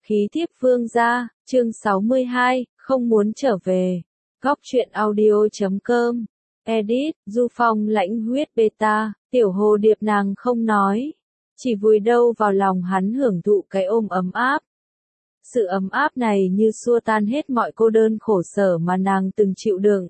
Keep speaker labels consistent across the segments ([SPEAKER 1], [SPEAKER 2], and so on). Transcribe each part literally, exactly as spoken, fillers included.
[SPEAKER 1] Khí thiếp vương gia, chương sáu mươi hai, không muốn trở về. Góc truyện audio chấm com. Edit, Du Phong lãnh huyết beta, tiểu hồ điệp nàng không nói. Chỉ vùi đâu vào lòng hắn hưởng thụ cái ôm ấm áp. Sự ấm áp này như xua tan hết mọi cô đơn khổ sở mà nàng từng chịu đựng.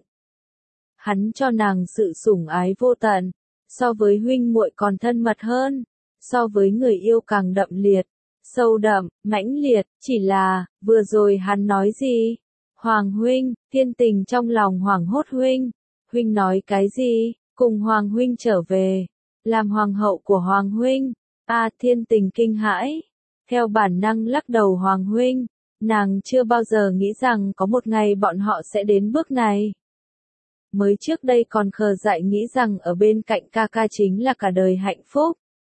[SPEAKER 1] Hắn cho nàng sự sủng ái vô tận, so với huynh muội còn thân mật hơn, so với người yêu càng đậm liệt. Sâu đậm, mãnh liệt, chỉ là, vừa rồi hắn nói gì? Hoàng huynh, thiên tình trong lòng hoảng hốt huynh. Huynh nói cái gì? Cùng Hoàng huynh trở về. Làm hoàng hậu của Hoàng huynh. A thiên tình kinh hãi. Theo bản năng lắc đầu Hoàng huynh. Nàng chưa bao giờ nghĩ rằng có một ngày bọn họ sẽ đến bước này. Mới trước đây còn khờ dại nghĩ rằng ở bên cạnh ca ca chính là cả đời hạnh phúc.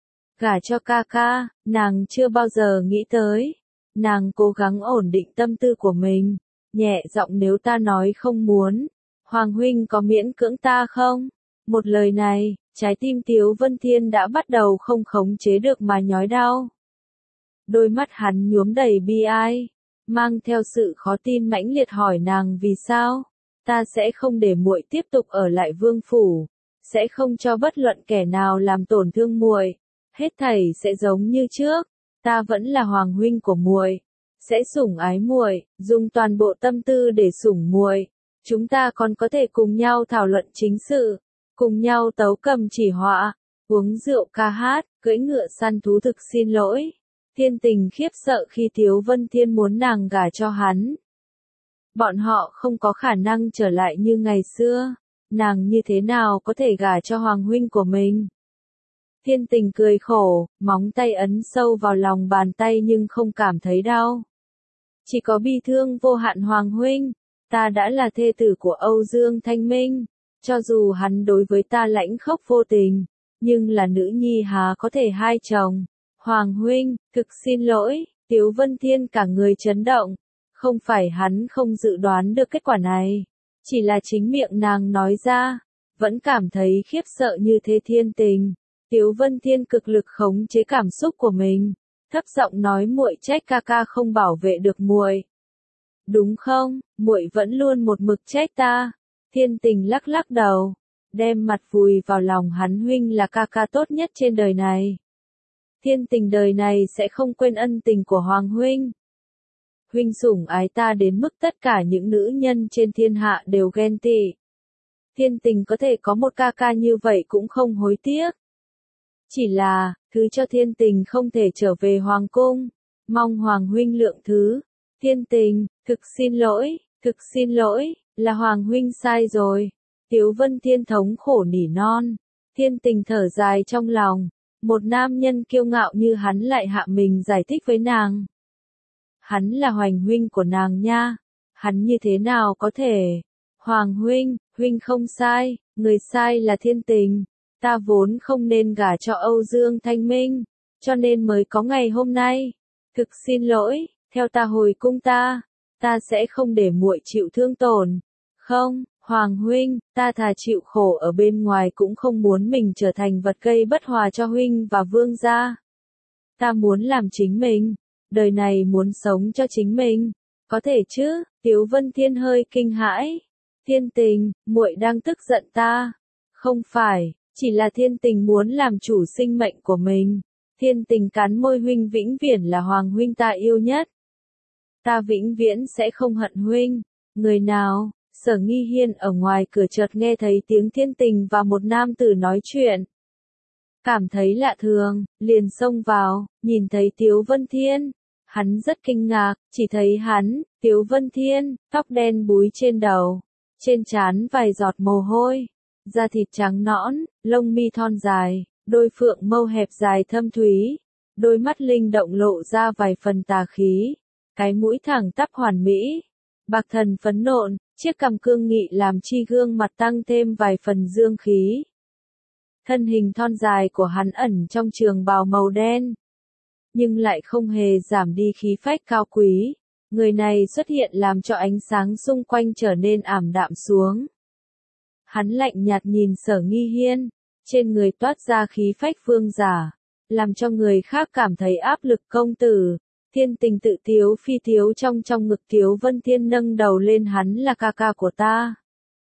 [SPEAKER 1] Gả cho ca ca, nàng chưa bao giờ nghĩ tới. Nàng cố gắng ổn định tâm tư của mình, nhẹ giọng nếu ta nói không muốn, Hoàng huynh có miễn cưỡng ta không? Một lời này, trái tim Tiếu Vân Thiên đã bắt đầu không khống chế được mà nhói đau. Đôi mắt hắn nhuốm đầy bi ai, mang theo sự khó tin mãnh liệt hỏi nàng vì sao? Ta sẽ không để muội tiếp tục ở lại vương phủ, sẽ không cho bất luận kẻ nào làm tổn thương muội. Hết thảy sẽ giống như trước, ta vẫn là hoàng huynh của muội, sẽ sủng ái muội, dùng toàn bộ tâm tư để sủng muội. Chúng ta còn có thể cùng nhau thảo luận chính sự, cùng nhau tấu cầm chỉ họa, uống rượu ca hát, cưỡi ngựa săn thú. Thực xin lỗi. Thiên tình khiếp sợ khi Tiếu Vân Thiên muốn nàng gả cho hắn. Bọn họ không có khả năng trở lại như ngày xưa, nàng như thế nào có thể gả cho hoàng huynh của mình? Thiên tình cười khổ, móng tay ấn sâu vào lòng bàn tay nhưng không cảm thấy đau. Chỉ có bi thương vô hạn. Hoàng huynh, ta đã là thê tử của Âu Dương Thanh Minh, cho dù hắn đối với ta lãnh khốc vô tình, nhưng là nữ nhi há có thể hai chồng. Hoàng huynh, thực xin lỗi. Tiếu Vân Thiên cả người chấn động, không phải hắn không dự đoán được kết quả này, chỉ là chính miệng nàng nói ra, vẫn cảm thấy khiếp sợ như thế. Thiên tình. Tiếu Vân Thiên cực lực khống chế cảm xúc của mình, thấp giọng nói muội trách ca ca không bảo vệ được muội. Đúng không? Muội vẫn luôn một mực trách ta. Thiên tình lắc lắc đầu, đem mặt vùi vào lòng hắn. Huynh là ca ca tốt nhất trên đời này. Thiên tình đời này sẽ không quên ân tình của Hoàng huynh. Huynh sủng ái ta đến mức tất cả những nữ nhân trên thiên hạ đều ghen tị. Thiên tình có thể có một ca ca như vậy cũng không hối tiếc. Chỉ là, thứ cho thiên tình không thể trở về hoàng cung, mong Hoàng huynh lượng thứ. Thiên tình, thực xin lỗi, thực xin lỗi, là Hoàng huynh sai rồi. Tiếu Vân Thiên thống khổ nỉ non. Thiên tình thở dài trong lòng, một nam nhân kiêu ngạo như hắn lại hạ mình giải thích với nàng. Hắn là Hoành huynh của nàng nha, hắn như thế nào có thể? Hoàng huynh, huynh không sai, người sai là thiên tình. Ta vốn không nên gả cho Âu Dương Thanh Minh, cho nên mới có ngày hôm nay. Thực xin lỗi, theo ta hồi cung ta, ta sẽ không để muội chịu thương tổn. Không, Hoàng huynh, ta thà chịu khổ ở bên ngoài cũng không muốn mình trở thành vật gây bất hòa cho huynh và vương gia. Ta muốn làm chính mình, đời này muốn sống cho chính mình. Có thể chứ? Tiếu Vân Thiên hơi kinh hãi. Thiên tình, muội đang tức giận ta? Không phải. Chỉ là thiên tình muốn làm chủ sinh mệnh của mình. Thiên tình cắn môi. Huynh vĩnh viễn là Hoàng huynh ta yêu nhất. Ta vĩnh viễn sẽ không hận huynh. Người nào? Sở Nghi Hiên ở ngoài cửa chợt nghe thấy tiếng thiên tình và một nam tử nói chuyện. Cảm thấy lạ thường, liền xông vào, nhìn thấy Tiếu Vân Thiên. Hắn rất kinh ngạc, chỉ thấy hắn, Tiếu Vân Thiên, tóc đen búi trên đầu, trên trán vài giọt mồ hôi. Da thịt trắng nõn, lông mi thon dài, đôi phượng mâu hẹp dài thâm thúy, đôi mắt linh động lộ ra vài phần tà khí, cái mũi thẳng tắp hoàn mỹ, bạc thần phấn nộn, chiếc cằm cương nghị làm chi gương mặt tăng thêm vài phần dương khí. Thân hình thon dài của hắn ẩn trong trường bào màu đen, nhưng lại không hề giảm đi khí phách cao quý. Người này xuất hiện làm cho ánh sáng xung quanh trở nên ảm đạm xuống. Hắn lạnh nhạt nhìn Sở Nghi Hiên, trên người toát ra khí phách vương giả, làm cho người khác cảm thấy áp lực. Công tử, Thiên Tình tự tiếu phi tiếu trong trong ngực Tiếu Vân Thiên nâng đầu lên, hắn là ca ca của ta.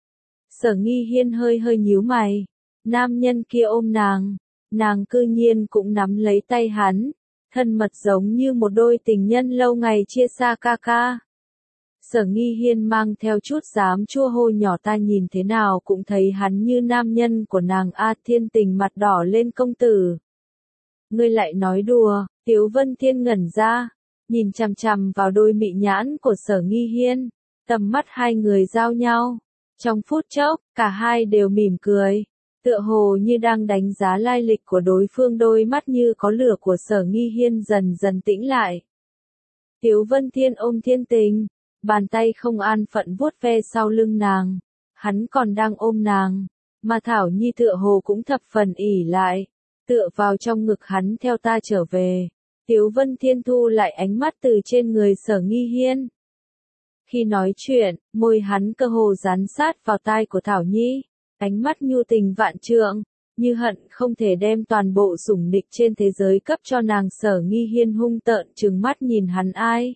[SPEAKER 1] Sở Nghi Hiên hơi hơi nhíu mày, nam nhân kia ôm nàng, nàng cư nhiên cũng nắm lấy tay hắn, thân mật giống như một đôi tình nhân lâu ngày chia xa ca ca. Sở Nghi Hiên mang theo chút dám chua hô nhỏ, ta nhìn thế nào cũng thấy hắn như nam nhân của nàng a. Thiên Tình mặt đỏ lên, công tử. Ngươi lại nói đùa. Tiếu Vân Thiên ngẩn ra, nhìn chằm chằm vào đôi mị nhãn của Sở Nghi Hiên, tầm mắt hai người giao nhau. Trong phút chốc, cả hai đều mỉm cười, tựa hồ như đang đánh giá lai lịch của đối phương. Đôi mắt như có lửa của Sở Nghi Hiên dần dần tĩnh lại. Tiếu Vân Thiên ôm Thiên Tình, bàn tay không an phận vuốt ve sau lưng nàng. Hắn còn đang ôm nàng, mà Thảo Nhi tựa hồ cũng thập phần ỉ lại, tựa vào trong ngực hắn. Theo ta trở về. Tiếu Vân Thiên thu lại ánh mắt từ trên người Sở Nghi Hiên. Khi nói chuyện, môi hắn cơ hồ dán sát vào tai của Thảo Nhi, ánh mắt nhu tình vạn trượng, như hận không thể đem toàn bộ sủng nịch trên thế giới cấp cho nàng. Sở Nghi Hiên hung tợn trừng mắt nhìn hắn, ai?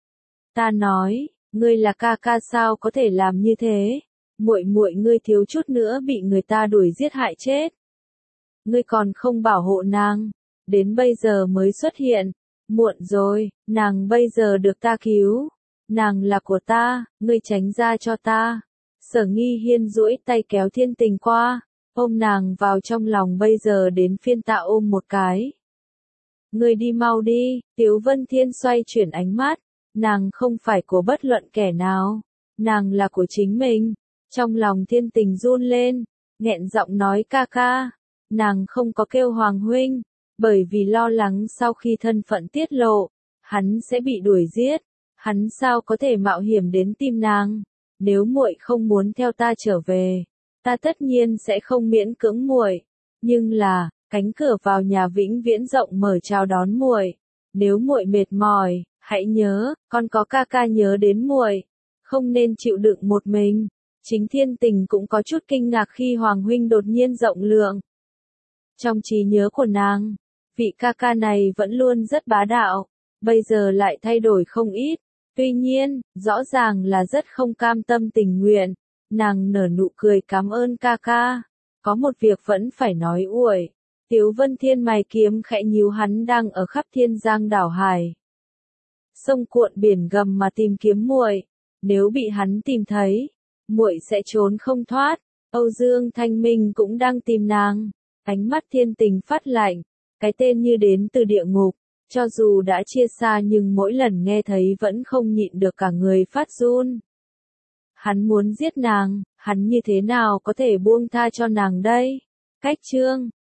[SPEAKER 1] Ta nói, ngươi là ca ca sao có thể làm như thế? Muội muội ngươi thiếu chút nữa bị người ta đuổi giết hại chết. Ngươi còn không bảo hộ nàng, đến bây giờ mới xuất hiện, muộn rồi, nàng bây giờ được ta cứu. Nàng là của ta, ngươi tránh ra cho ta. Sở Nghi Hiên duỗi tay kéo Thiên Tình qua, ôm nàng vào trong lòng. Bây giờ đến phiên ta ôm một cái. Ngươi đi mau đi. Tiếu Vân Thiên xoay chuyển ánh mắt, nàng không phải của bất luận kẻ nào, nàng là của chính mình. Trong lòng Thiên Tình run lên, nghẹn giọng nói, ca ca. Nàng không có kêu Hoàng huynh, bởi vì lo lắng sau khi thân phận tiết lộ, hắn sẽ bị đuổi giết. Hắn sao có thể mạo hiểm đến tìm nàng? Nếu muội không muốn theo ta trở về, ta tất nhiên sẽ không miễn cưỡng muội. Nhưng là, cánh cửa vào nhà vĩnh viễn rộng mở chào đón muội. Nếu muội mệt mỏi, hãy nhớ, con có ca ca nhớ đến muội, không nên chịu đựng một mình. Chính Thiên Tình cũng có chút kinh ngạc khi Hoàng huynh đột nhiên rộng lượng. Trong trí nhớ của nàng, vị ca ca này vẫn luôn rất bá đạo, bây giờ lại thay đổi không ít. Tuy nhiên, rõ ràng là rất không cam tâm tình nguyện. Nàng nở nụ cười, cảm ơn ca ca. Có một việc vẫn phải nói uội. Tiếu Vân Thiên mày kiếm khẽ nhíu, hắn đang ở khắp thiên giang đảo hải, sông cuộn biển gầm mà tìm kiếm muội. Nếu bị hắn tìm thấy, muội sẽ trốn không thoát. Âu Dương Thanh Minh cũng đang tìm nàng. Ánh mắt Thiên Tình phát lạnh, cái tên như đến từ địa ngục. Cho dù đã chia xa nhưng mỗi lần nghe thấy vẫn không nhịn được cả người phát run. Hắn muốn giết nàng, hắn như thế nào có thể buông tha cho nàng đây? Cách chương